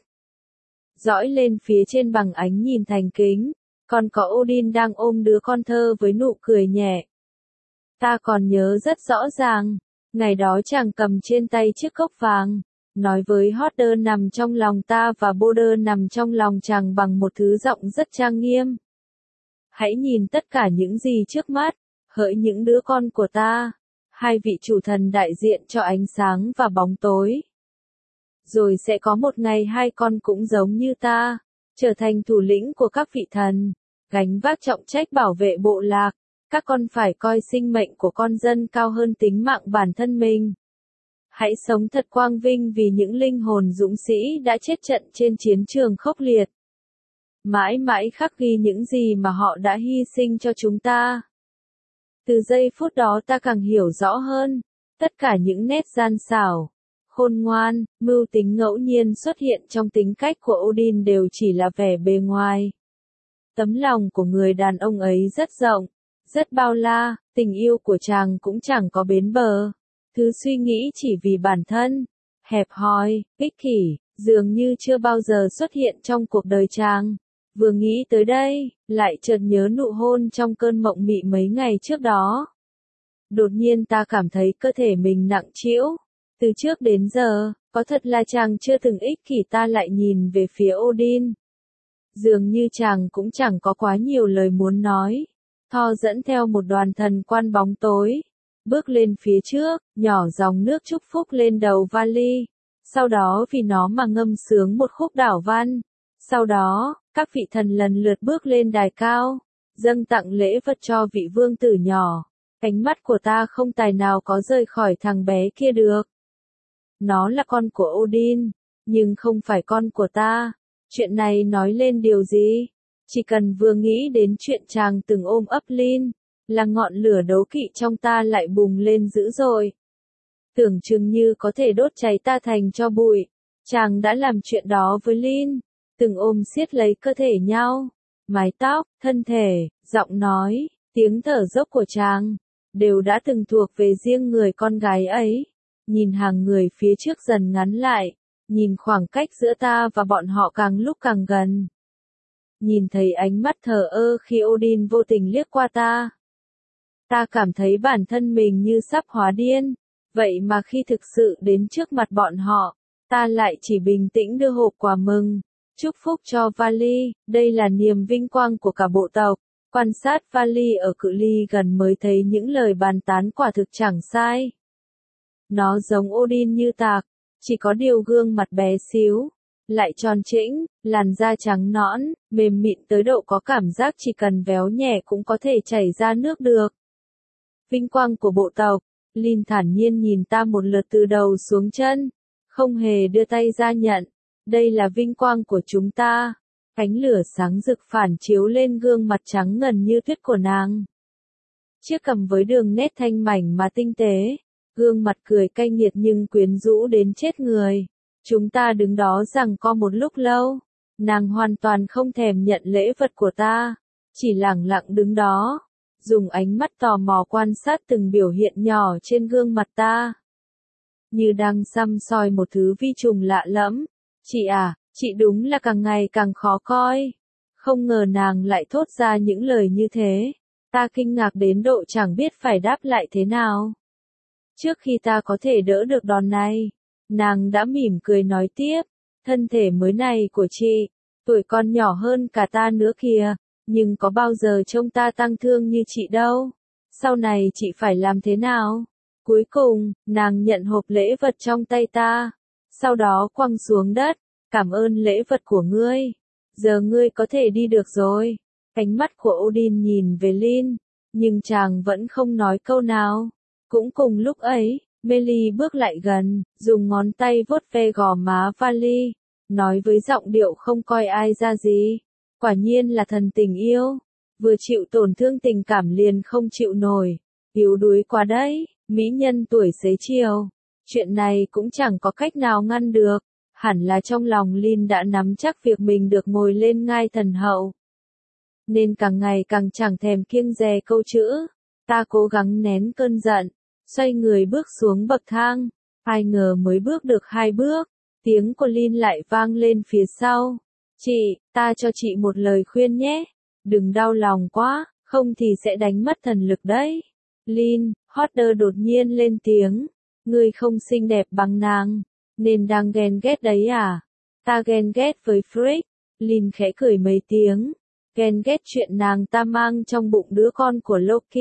Dõi lên phía trên bằng ánh nhìn thành kính, còn có Odin đang ôm đứa con thơ với nụ cười nhẹ. Ta còn nhớ rất rõ ràng, ngày đó chàng cầm trên tay chiếc cốc vàng, nói với Hoder nằm trong lòng ta và Boder nằm trong lòng chàng bằng một thứ giọng rất trang nghiêm. Hãy nhìn tất cả những gì trước mắt, hỡi những đứa con của ta, hai vị chủ thần đại diện cho ánh sáng và bóng tối. Rồi sẽ có một ngày hai con cũng giống như ta, trở thành thủ lĩnh của các vị thần, gánh vác trọng trách bảo vệ bộ lạc. Các con phải coi sinh mệnh của con dân cao hơn tính mạng bản thân mình. Hãy sống thật quang vinh vì những linh hồn dũng sĩ đã chết trận trên chiến trường khốc liệt. Mãi mãi khắc ghi những gì mà họ đã hy sinh cho chúng ta. Từ giây phút đó ta càng hiểu rõ hơn, tất cả những nét gian xảo, khôn ngoan, mưu tính ngẫu nhiên xuất hiện trong tính cách của Odin đều chỉ là vẻ bề ngoài. Tấm lòng của người đàn ông ấy rất rộng, rất bao la, tình yêu của chàng cũng chẳng có bến bờ. Thứ suy nghĩ chỉ vì bản thân, hẹp hòi, ích kỷ, dường như chưa bao giờ xuất hiện trong cuộc đời chàng. Vừa nghĩ tới đây, lại chợt nhớ nụ hôn trong cơn mộng mị mấy ngày trước đó. Đột nhiên ta cảm thấy cơ thể mình nặng trĩu. Từ trước đến giờ, có thật là chàng chưa từng ích kỷ. Ta lại nhìn về phía Odin. Dường như chàng cũng chẳng có quá nhiều lời muốn nói. Thor dẫn theo một đoàn thần quan bóng tối, bước lên phía trước, nhỏ dòng nước chúc phúc lên đầu Vali. Sau đó vì nó mà ngâm sướng một khúc đảo văn. Sau đó, các vị thần lần lượt bước lên đài cao, dâng tặng lễ vật cho vị vương tử nhỏ. Ánh mắt của ta không tài nào có rời khỏi thằng bé kia được. Nó là con của Odin, nhưng không phải con của ta. Chuyện này nói lên điều gì? Chỉ cần vừa nghĩ đến chuyện chàng từng ôm ấp Lin, là ngọn lửa đố kỵ trong ta lại bùng lên dữ dội. Tưởng chừng như có thể đốt cháy ta thành tro bụi. Chàng đã làm chuyện đó với Lin, từng ôm siết lấy cơ thể nhau, mái tóc, thân thể, giọng nói, tiếng thở dốc của chàng, đều đã từng thuộc về riêng người con gái ấy. Nhìn hàng người phía trước dần ngắn lại, nhìn khoảng cách giữa ta và bọn họ càng lúc càng gần. Nhìn thấy ánh mắt thờ ơ khi Odin vô tình liếc qua ta. Ta cảm thấy bản thân mình như sắp hóa điên, vậy mà khi thực sự đến trước mặt bọn họ, ta lại chỉ bình tĩnh đưa hộp quà mừng, chúc phúc cho Vali, đây là niềm vinh quang của cả bộ tộc. Quan sát Vali ở cự ly gần mới thấy những lời bàn tán quả thực chẳng sai. Nó giống Odin như tạc, chỉ có điều gương mặt bé xíu, lại tròn trĩnh, làn da trắng nõn, mềm mịn tới độ có cảm giác chỉ cần véo nhẹ cũng có thể chảy ra nước được. Vinh quang của bộ tộc, Lin thản nhiên nhìn ta một lượt từ đầu xuống chân, không hề đưa tay ra nhận. Đây là vinh quang của chúng ta. Ánh lửa sáng rực phản chiếu lên gương mặt trắng ngần như tuyết của nàng. Chiếc cằm với đường nét thanh mảnh mà tinh tế, gương mặt cười cay nghiệt nhưng quyến rũ đến chết người. Chúng ta đứng đó giằng co một lúc lâu, nàng hoàn toàn không thèm nhận lễ vật của ta, chỉ lẳng lặng đứng đó, dùng ánh mắt tò mò quan sát từng biểu hiện nhỏ trên gương mặt ta. Như đang săm soi một thứ vi trùng lạ lẫm. Chị à, chị đúng là càng ngày càng khó coi. Không ngờ nàng lại thốt ra những lời như thế. Ta kinh ngạc đến độ chẳng biết phải đáp lại thế nào. Trước khi ta có thể đỡ được đòn này, nàng đã mỉm cười nói tiếp. Thân thể mới này của chị, tuổi còn nhỏ hơn cả ta nữa kìa, nhưng có bao giờ trông ta tăng thương như chị đâu. Sau này chị phải làm thế nào? Cuối cùng, nàng nhận hộp lễ vật trong tay ta. Sau đó quăng xuống đất. Cảm ơn lễ vật của ngươi. Giờ ngươi có thể đi được rồi. Ánh mắt của Odin nhìn về Lin, nhưng chàng vẫn không nói câu nào. Cũng cùng lúc ấy, Meili bước lại gần, dùng ngón tay vuốt ve gò má Vali, nói với giọng điệu không coi ai ra gì. Quả nhiên là thần tình yêu. Vừa chịu tổn thương tình cảm liền không chịu nổi. Yếu đuối quá đấy, mỹ nhân tuổi xế chiều. Chuyện này cũng chẳng có cách nào ngăn được. Hẳn là trong lòng Lin đã nắm chắc việc mình được ngồi lên ngai thần hậu. Nên càng ngày càng chẳng thèm kiêng dè câu chữ. Ta cố gắng nén cơn giận, xoay người bước xuống bậc thang. Ai ngờ mới bước được 2 bước, tiếng của Lin lại vang lên phía sau. Chị, ta cho chị một lời khuyên nhé. Đừng đau lòng quá, không thì sẽ đánh mất thần lực đấy. Lin, Hodder đột nhiên lên tiếng. Ngươi không xinh đẹp bằng nàng. Nên đang ghen ghét đấy à? Ta ghen ghét với Frick. Lin khẽ cười mấy tiếng. Ghen ghét chuyện nàng ta mang trong bụng đứa con của Loki.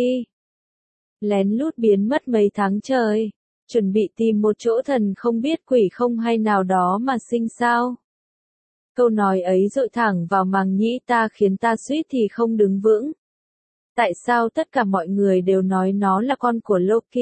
Lén lút biến mất mấy tháng trời. Chuẩn bị tìm một chỗ thần không biết quỷ không hay nào đó mà sinh sao. Câu nói ấy dội thẳng vào màng nhĩ ta khiến ta suýt thì không đứng vững. Tại sao tất cả mọi người đều nói nó là con của Loki?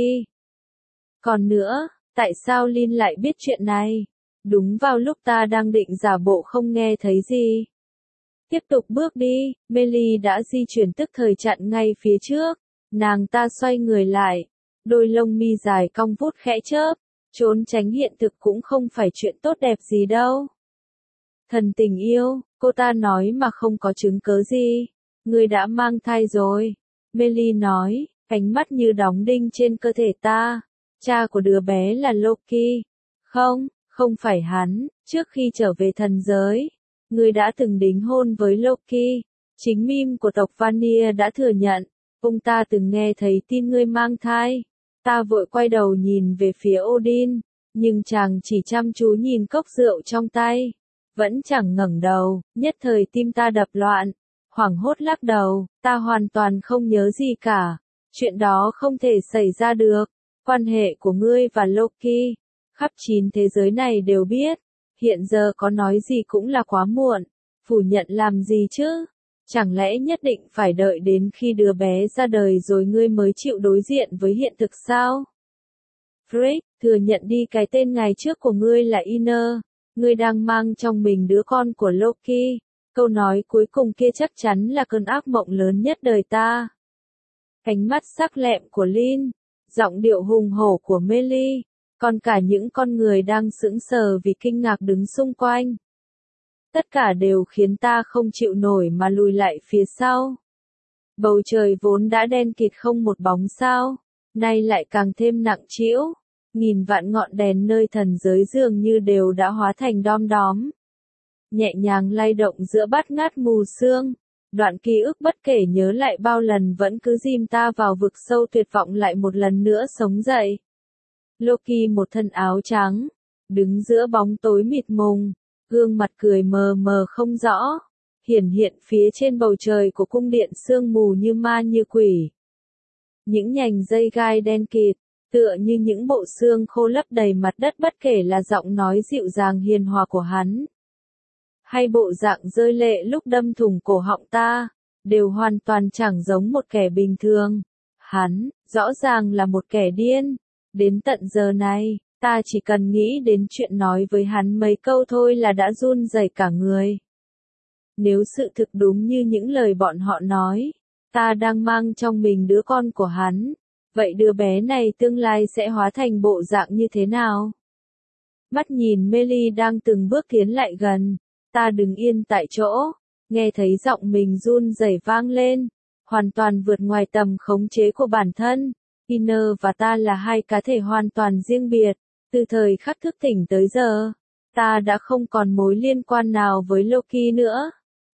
Còn nữa, tại sao Lin lại biết chuyện này? Đúng vào lúc ta đang định giả bộ không nghe thấy gì. Tiếp tục bước đi, Meili đã di chuyển tức thời chặn ngay phía trước. Nàng ta xoay người lại. Đôi lông mi dài cong vút khẽ chớp. Trốn tránh hiện thực cũng không phải chuyện tốt đẹp gì đâu. Thần tình yêu, cô ta nói mà không có chứng cớ gì. Ngươi đã mang thai rồi. Meili nói, ánh mắt như đóng đinh trên cơ thể ta. Cha của đứa bé là Loki. Không, không phải hắn, trước khi trở về thần giới. Ngươi đã từng đính hôn với Loki. Chính mim của tộc Vanir đã thừa nhận. Ông ta từng nghe thấy tin ngươi mang thai. Ta vội quay đầu nhìn về phía Odin. Nhưng chàng chỉ chăm chú nhìn cốc rượu trong tay. Vẫn chẳng ngẩng đầu, nhất thời tim ta đập loạn. Hoảng hốt lắc đầu, ta hoàn toàn không nhớ gì cả. Chuyện đó không thể xảy ra được. Quan hệ của ngươi và Loki, khắp 9 thế giới này đều biết. Hiện giờ có nói gì cũng là quá muộn. Phủ nhận làm gì chứ? Chẳng lẽ nhất định phải đợi đến khi đứa bé ra đời rồi ngươi mới chịu đối diện với hiện thực sao? Frick, thừa nhận đi cái tên ngày trước của ngươi là Iner. Ngươi đang mang trong mình đứa con của Loki. Câu nói cuối cùng kia chắc chắn là cơn ác mộng lớn nhất đời ta. Ánh mắt sắc lẹm của Lin, giọng điệu hùng hổ của Meili, còn cả những con người đang sững sờ vì kinh ngạc đứng xung quanh. Tất cả đều khiến ta không chịu nổi mà lùi lại phía sau. Bầu trời vốn đã đen kịt không một bóng sao, nay lại càng thêm nặng trĩu. Nghìn vạn ngọn đèn nơi thần giới dường như đều đã hóa thành đom đóm. Nhẹ nhàng lay động giữa bát ngát mù sương. Đoạn ký ức bất kể nhớ lại bao lần vẫn cứ dìm ta vào vực sâu tuyệt vọng lại một lần nữa sống dậy. Loki một thân áo trắng, đứng giữa bóng tối mịt mùng, gương mặt cười mờ mờ không rõ, hiển hiện phía trên bầu trời của cung điện sương mù như ma như quỷ. Những nhành dây gai đen kịt, tựa như những bộ xương khô lấp đầy mặt đất, bất kể là giọng nói dịu dàng hiền hòa của hắn, hay bộ dạng rơi lệ lúc đâm thủng cổ họng ta, đều hoàn toàn chẳng giống một kẻ bình thường. Hắn, rõ ràng là một kẻ điên. Đến tận giờ này, ta chỉ cần nghĩ đến chuyện nói với hắn mấy câu thôi là đã run rẩy cả người. Nếu sự thực đúng như những lời bọn họ nói, ta đang mang trong mình đứa con của hắn, vậy đứa bé này tương lai sẽ hóa thành bộ dạng như thế nào? Mắt nhìn Melly đang từng bước tiến lại gần, ta đứng yên tại chỗ, nghe thấy giọng mình run rẩy vang lên, hoàn toàn vượt ngoài tầm khống chế của bản thân. Iner và ta là hai cá thể hoàn toàn riêng biệt, từ thời khắc thức tỉnh tới giờ, ta đã không còn mối liên quan nào với Loki nữa.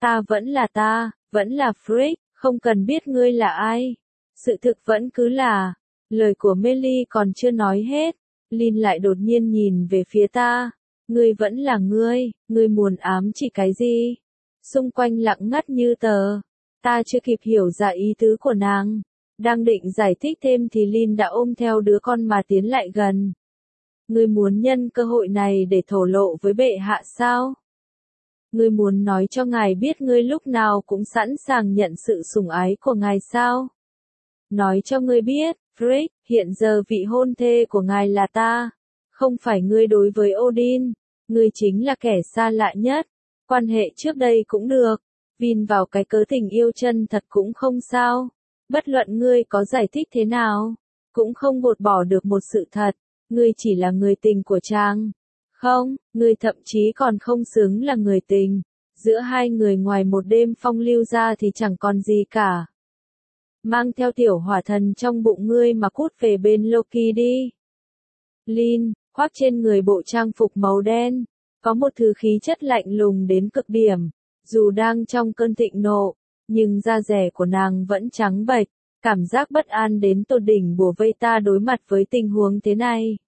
Ta, vẫn là Frigg, không cần biết ngươi là ai. Sự thực vẫn cứ là, lời của Melly còn chưa nói hết, Lin lại đột nhiên nhìn về phía ta. Ngươi vẫn là ngươi muốn ám chỉ cái gì? Xung quanh lặng ngắt như tờ. Ta chưa kịp hiểu ra ý tứ của nàng. Đang định giải thích thêm thì Lin đã ôm theo đứa con mà tiến lại gần. Ngươi muốn nhân cơ hội này để thổ lộ với bệ hạ sao? Ngươi muốn nói cho ngài biết ngươi lúc nào cũng sẵn sàng nhận sự sủng ái của ngài sao? Nói cho ngươi biết, Frigg, hiện giờ vị hôn thê của ngài là ta. Không phải ngươi đối với Odin. Ngươi chính là kẻ xa lạ nhất. Quan hệ trước đây cũng được. Vin vào cái cớ tình yêu chân thật cũng không sao. Bất luận ngươi có giải thích thế nào, cũng không gột bỏ được một sự thật. Ngươi chỉ là người tình của chàng. Không, ngươi thậm chí còn không xứng là người tình. Giữa hai người ngoài một đêm phong lưu ra thì chẳng còn gì cả. Mang theo tiểu hỏa thần trong bụng ngươi mà cút về bên Loki đi. Lin, khoác trên người bộ trang phục màu đen, có một thứ khí chất lạnh lùng đến cực điểm. Dù đang trong cơn thịnh nộ, nhưng da dẻ của nàng vẫn trắng bệch, cảm giác bất an đến tột đỉnh bủa vây ta đối mặt với tình huống thế này.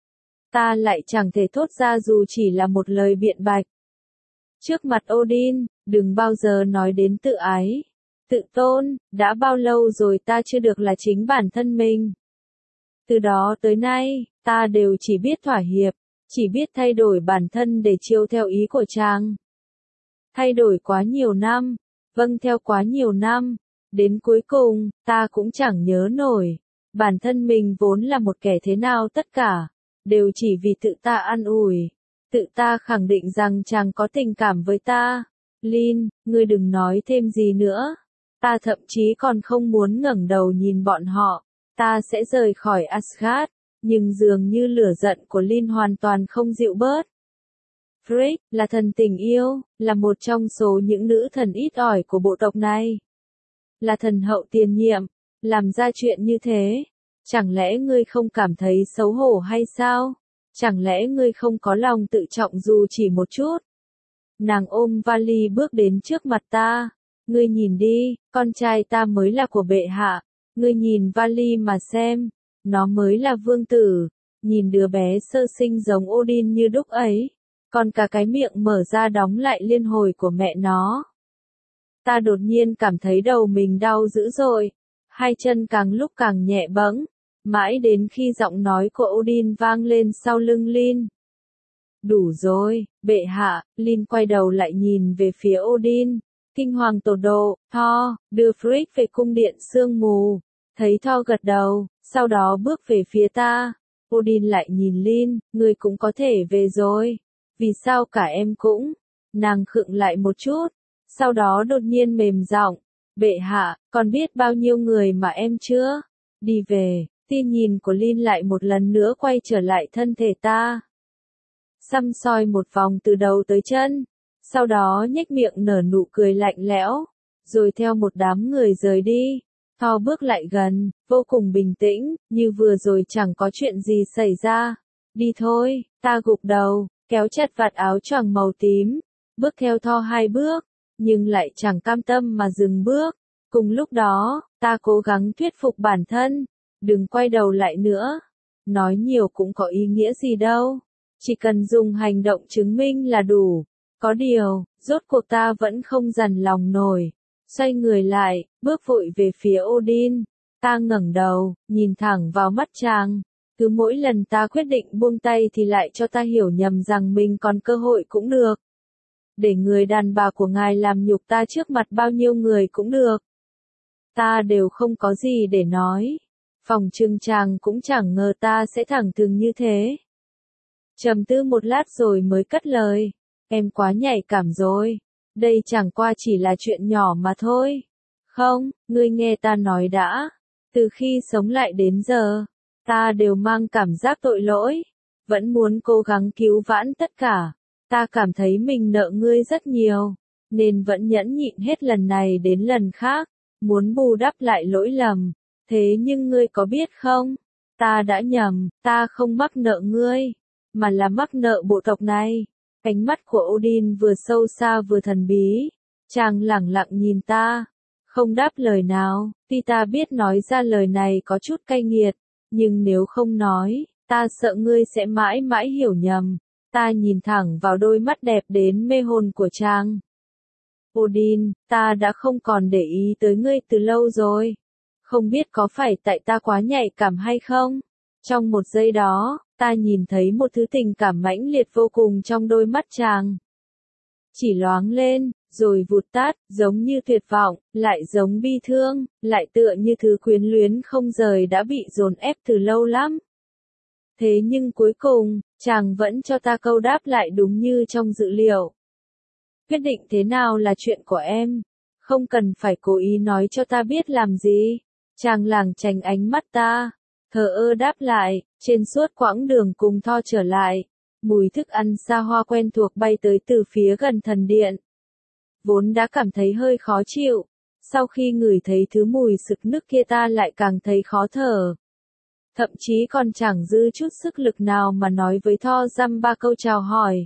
Ta lại chẳng thể thốt ra dù chỉ là một lời biện bạch. Trước mặt Odin, đừng bao giờ nói đến tự ái, tự tôn, đã bao lâu rồi ta chưa được là chính bản thân mình. Từ đó tới nay, ta đều chỉ biết thỏa hiệp, chỉ biết thay đổi bản thân để chiêu theo ý của chàng. Thay đổi quá nhiều năm, vâng theo quá nhiều năm, đến cuối cùng, ta cũng chẳng nhớ nổi, bản thân mình vốn là một kẻ thế nào tất cả, đều chỉ vì tự ta an ủi, tự ta khẳng định rằng chàng có tình cảm với ta. Lin, ngươi đừng nói thêm gì nữa, ta thậm chí còn không muốn ngẩng đầu nhìn bọn họ, ta sẽ rời khỏi Asgard, nhưng dường như lửa giận của Lin hoàn toàn không dịu bớt. Frigg, là thần tình yêu, là một trong số những nữ thần ít ỏi của bộ tộc này. Là thần hậu tiền nhiệm, làm ra chuyện như thế. Chẳng lẽ ngươi không cảm thấy xấu hổ hay sao? Chẳng lẽ ngươi không có lòng tự trọng dù chỉ một chút? Nàng ôm vali bước đến trước mặt ta. Ngươi nhìn đi, con trai ta mới là của bệ hạ. Ngươi nhìn vali mà xem, nó mới là vương tử. Nhìn đứa bé sơ sinh giống Odin như đúc ấy. Còn cả cái miệng mở ra đóng lại liên hồi của mẹ nó. Ta đột nhiên cảm thấy đầu mình đau dữ dội. Hai chân càng lúc càng nhẹ bẫng. Mãi đến khi giọng nói của Odin vang lên sau lưng Lin. Đủ rồi, bệ hạ. Lin quay đầu lại nhìn về phía Odin. Kinh hoàng tột độ, Thor, đưa Frigg về cung điện sương mù. Thấy Thor gật đầu, sau đó bước về phía ta. Odin lại nhìn Lin, ngươi cũng có thể về rồi. Vì sao cả em cũng? Nàng khựng lại một chút, sau đó đột nhiên mềm giọng. Bệ hạ, còn biết bao nhiêu người mà em chưa? Đi về. Tin nhìn của Lin lại một lần nữa quay trở lại thân thể ta. Săm soi một vòng từ đầu tới chân. Sau đó nhếch miệng nở nụ cười lạnh lẽo. Rồi theo một đám người rời đi. Thor bước lại gần, vô cùng bình tĩnh, như vừa rồi chẳng có chuyện gì xảy ra. Đi thôi, ta gục đầu, kéo chặt vạt áo choàng màu tím. Bước theo Thor 2 bước, nhưng lại chẳng cam tâm mà dừng bước. Cùng lúc đó, ta cố gắng thuyết phục bản thân. Đừng quay đầu lại nữa. Nói nhiều cũng có ý nghĩa gì đâu. Chỉ cần dùng hành động chứng minh là đủ. Có điều, rốt cuộc ta vẫn không dằn lòng nổi. Xoay người lại, bước vội về phía Odin. Ta ngẩng đầu, nhìn thẳng vào mắt chàng. Cứ mỗi lần ta quyết định buông tay thì lại cho ta hiểu nhầm rằng mình còn cơ hội cũng được. Để người đàn bà của ngài làm nhục ta trước mặt bao nhiêu người cũng được. Ta đều không có gì để nói. Phòng trừng chàng cũng chẳng ngờ ta sẽ thẳng thừng như thế. Trầm tư một lát rồi mới cất lời. Em quá nhạy cảm rồi. Đây chẳng qua chỉ là chuyện nhỏ mà thôi. Không, ngươi nghe ta nói đã. Từ khi sống lại đến giờ, ta đều mang cảm giác tội lỗi. Vẫn muốn cố gắng cứu vãn tất cả. Ta cảm thấy mình nợ ngươi rất nhiều. Nên vẫn nhẫn nhịn hết lần này đến lần khác. Muốn bù đắp lại lỗi lầm. Thế nhưng ngươi có biết không? Ta đã nhầm, ta không mắc nợ ngươi. Mà là mắc nợ bộ tộc này. Ánh mắt của Odin vừa sâu xa vừa thần bí. Chàng lẳng lặng nhìn ta. Không đáp lời nào. Tuy ta biết nói ra lời này có chút cay nghiệt. Nhưng nếu không nói, ta sợ ngươi sẽ mãi mãi hiểu nhầm. Ta nhìn thẳng vào đôi mắt đẹp đến mê hồn của chàng. Odin, ta đã không còn để ý tới ngươi từ lâu rồi. Không biết có phải tại ta quá nhạy cảm hay không? Trong một giây đó, ta nhìn thấy một thứ tình cảm mãnh liệt vô cùng trong đôi mắt chàng. Chỉ loáng lên, rồi vụt tắt, giống như tuyệt vọng, lại giống bi thương, lại tựa như thứ quyến luyến không rời đã bị dồn ép từ lâu lắm. Thế nhưng cuối cùng, chàng vẫn cho ta câu đáp lại đúng như trong dự liệu. Quyết định thế nào là chuyện của em. Không cần phải cố ý nói cho ta biết làm gì. Chàng lảng tránh ánh mắt ta. Thờ ơ đáp lại, trên suốt quãng đường cùng Thor trở lại. Mùi thức ăn xa hoa quen thuộc bay tới từ phía gần thần điện. Vốn đã cảm thấy hơi khó chịu. Sau khi ngửi thấy thứ mùi sực nức kia ta lại càng thấy khó thở. Thậm chí còn chẳng dư chút sức lực nào mà nói với Thor dăm ba câu chào hỏi.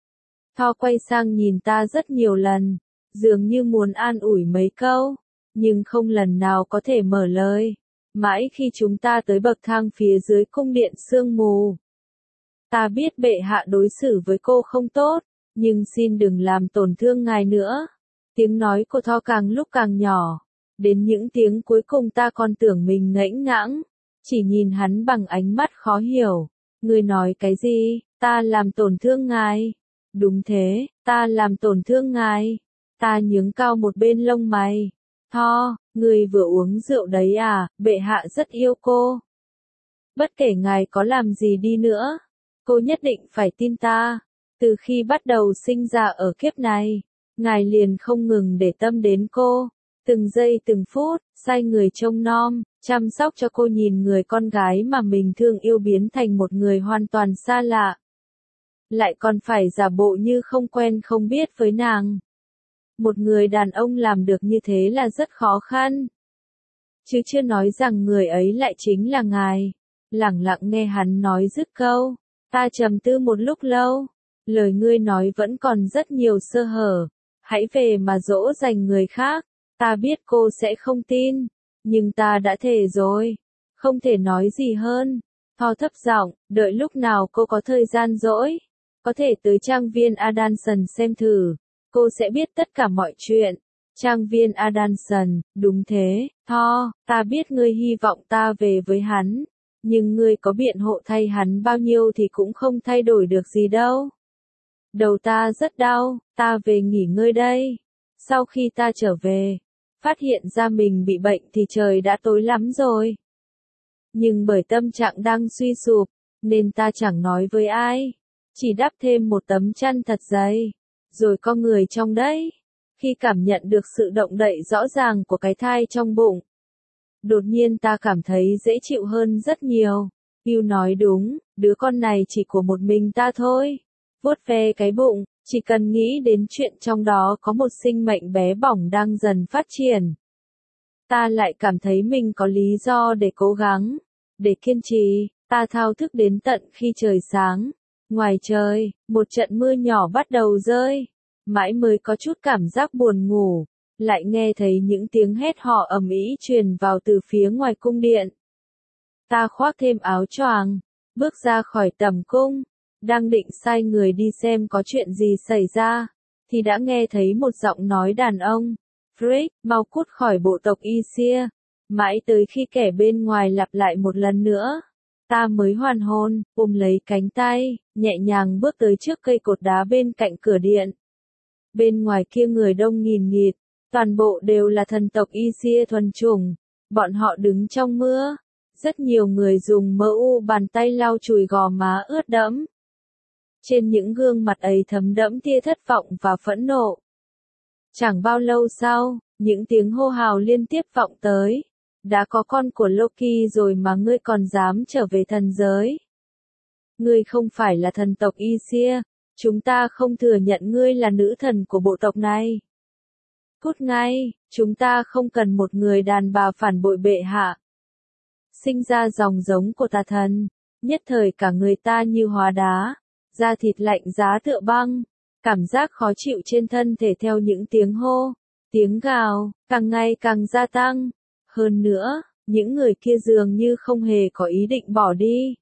Thor quay sang nhìn ta rất nhiều lần, dường như muốn an ủi mấy câu, nhưng không lần nào có thể mở lời. Mãi khi chúng ta tới bậc thang phía dưới cung điện sương mù. Ta biết bệ hạ đối xử với cô không tốt, nhưng xin đừng làm tổn thương ngài nữa. Tiếng nói của Thor càng lúc càng nhỏ, đến những tiếng cuối cùng ta còn tưởng mình ngẫnh ngãng, chỉ nhìn hắn bằng ánh mắt khó hiểu. Ngươi nói cái gì? Ta làm tổn thương ngài? Đúng thế, ta làm tổn thương ngài. Ta nhướng cao một bên lông mày. Thor, ngươi vừa uống rượu đấy à, bệ hạ rất yêu cô. Bất kể ngài có làm gì đi nữa, cô nhất định phải tin ta. Từ khi bắt đầu sinh ra ở kiếp này, ngài liền không ngừng để tâm đến cô. Từng giây từng phút, sai người trông nom, chăm sóc cho cô, nhìn người con gái mà mình thương yêu biến thành một người hoàn toàn xa lạ. Lại còn phải giả bộ như không quen không biết với nàng. Một người đàn ông làm được như thế là rất khó khăn. Chứ chưa nói rằng người ấy lại chính là ngài. Lẳng lặng nghe hắn nói dứt câu. Ta trầm tư một lúc lâu. Lời ngươi nói vẫn còn rất nhiều sơ hở. Hãy về mà dỗ dành người khác. Ta biết cô sẽ không tin. Nhưng ta đã thề rồi. Không thể nói gì hơn. Thor thấp giọng, đợi lúc nào cô có thời gian rỗi. Có thể tới trang viên Adanson xem thử. Cô sẽ biết tất cả mọi chuyện. Trang viên Adanson, đúng thế, Thor, ta biết ngươi hy vọng ta về với hắn. Nhưng ngươi có biện hộ thay hắn bao nhiêu thì cũng không thay đổi được gì đâu. Đầu ta rất đau, ta về nghỉ ngơi đây. Sau khi ta trở về, phát hiện ra mình bị bệnh thì trời đã tối lắm rồi. Nhưng bởi tâm trạng đang suy sụp, nên ta chẳng nói với ai. Chỉ đắp thêm một tấm chăn thật dày. Rồi con người trong đấy. Khi cảm nhận được sự động đậy rõ ràng của cái thai trong bụng. Đột nhiên ta cảm thấy dễ chịu hơn rất nhiều. Hugh nói đúng, đứa con này chỉ của một mình ta thôi. Vuốt ve cái bụng, chỉ cần nghĩ đến chuyện trong đó có một sinh mệnh bé bỏng đang dần phát triển. Ta lại cảm thấy mình có lý do để cố gắng, để kiên trì. Ta thao thức đến tận khi trời sáng. Ngoài trời, một trận mưa nhỏ bắt đầu rơi. Mãi mới có chút cảm giác buồn ngủ. Lại nghe thấy những tiếng hét hò ầm ĩ truyền vào từ phía ngoài cung điện. Ta khoác thêm áo choàng, bước ra khỏi tầm cung. Đang định sai người đi xem có chuyện gì xảy ra, thì đã nghe thấy một giọng nói đàn ông. Frick, mau cút khỏi bộ tộc Aesir. Mãi tới khi kẻ bên ngoài lặp lại một lần nữa. Ta mới hoàn hồn, ôm lấy cánh tay, nhẹ nhàng bước tới trước cây cột đá bên cạnh cửa điện. Bên ngoài kia người đông nghìn nghịt, toàn bộ đều là thần tộc Isia thuần chủng. Bọn họ đứng trong mưa. Rất nhiều người dùng bàn tay lau chùi gò má ướt đẫm. Trên những gương mặt ấy thấm đẫm tia thất vọng và phẫn nộ. Chẳng bao lâu sau, những tiếng hô hào liên tiếp vọng tới. Đã có con của Loki rồi mà ngươi còn dám trở về thần giới. Ngươi không phải là thần tộc Isia, chúng ta không thừa nhận ngươi là nữ thần của bộ tộc này. Cút ngay, chúng ta không cần một người đàn bà phản bội bệ hạ. Sinh ra dòng giống của tà thần, nhất thời cả người ta như hóa đá, da thịt lạnh giá tựa băng, cảm giác khó chịu trên thân thể theo những tiếng hô, tiếng gào, càng ngày càng gia tăng. Hơn nữa, những người kia dường như không hề có ý định bỏ đi.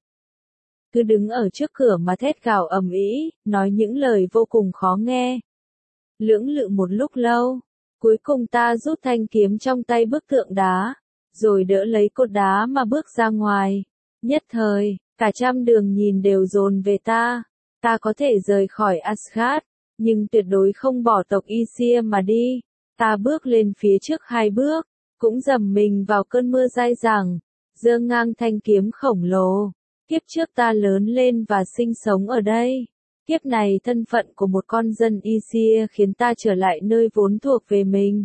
Cứ đứng ở trước cửa mà thét gào ầm ĩ, nói những lời vô cùng khó nghe. Lưỡng lự một lúc lâu, cuối cùng ta rút thanh kiếm trong tay bức tượng đá, rồi đỡ lấy cột đá mà bước ra ngoài. Nhất thời, cả trăm đường nhìn đều dồn về ta. Ta có thể rời khỏi Asgard, nhưng tuyệt đối không bỏ tộc Isia mà đi. Ta bước lên phía trước 2 bước, cũng dầm mình vào cơn mưa dai dẳng, giơ ngang thanh kiếm khổng lồ. Kiếp trước ta lớn lên và sinh sống ở đây. Kiếp này thân phận của một con dân Isia khiến ta trở lại nơi vốn thuộc về mình.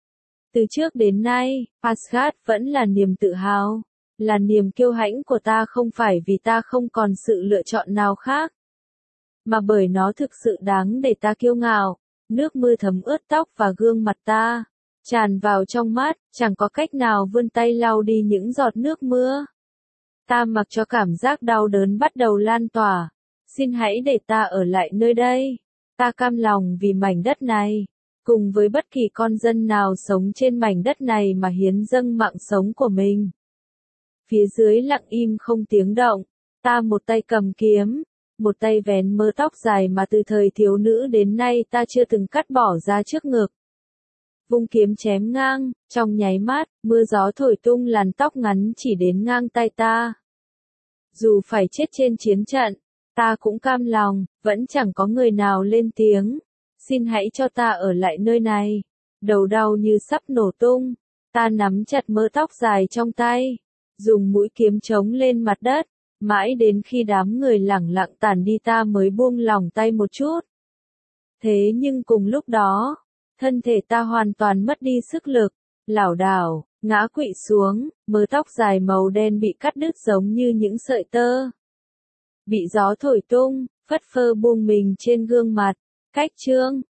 Từ trước đến nay, Asgard vẫn là niềm tự hào, là niềm kiêu hãnh của ta, không phải vì ta không còn sự lựa chọn nào khác, mà bởi nó thực sự đáng để ta kiêu ngạo. Nước mưa thấm ướt tóc và gương mặt ta, tràn vào trong mắt, chẳng có cách nào vươn tay lau đi những giọt nước mưa. Ta mặc cho cảm giác đau đớn bắt đầu lan tỏa. Xin hãy để ta ở lại nơi đây. Ta cam lòng vì mảnh đất này, cùng với bất kỳ con dân nào sống trên mảnh đất này mà hiến dâng mạng sống của mình. Phía dưới lặng im không tiếng động, ta một tay cầm kiếm, một tay vén mớ tóc dài mà từ thời thiếu nữ đến nay ta chưa từng cắt bỏ ra trước ngực. Vung kiếm chém ngang, trong nháy mắt, mưa gió thổi tung làn tóc ngắn chỉ đến ngang tay ta. Dù phải chết trên chiến trận, ta cũng cam lòng, vẫn chẳng có người nào lên tiếng. Xin hãy cho ta ở lại nơi này. Đầu đau như sắp nổ tung, ta nắm chặt mớ tóc dài trong tay, dùng mũi kiếm chống lên mặt đất, mãi đến khi đám người lẳng lặng tản đi ta mới buông lỏng tay một chút. Thế nhưng cùng lúc đó, thân thể ta hoàn toàn mất đi sức lực, lảo đảo, ngã quỵ xuống, mớ tóc dài màu đen bị cắt đứt giống như những sợi tơ. Bị gió thổi tung, phất phơ buông mình trên gương mặt. Cách chương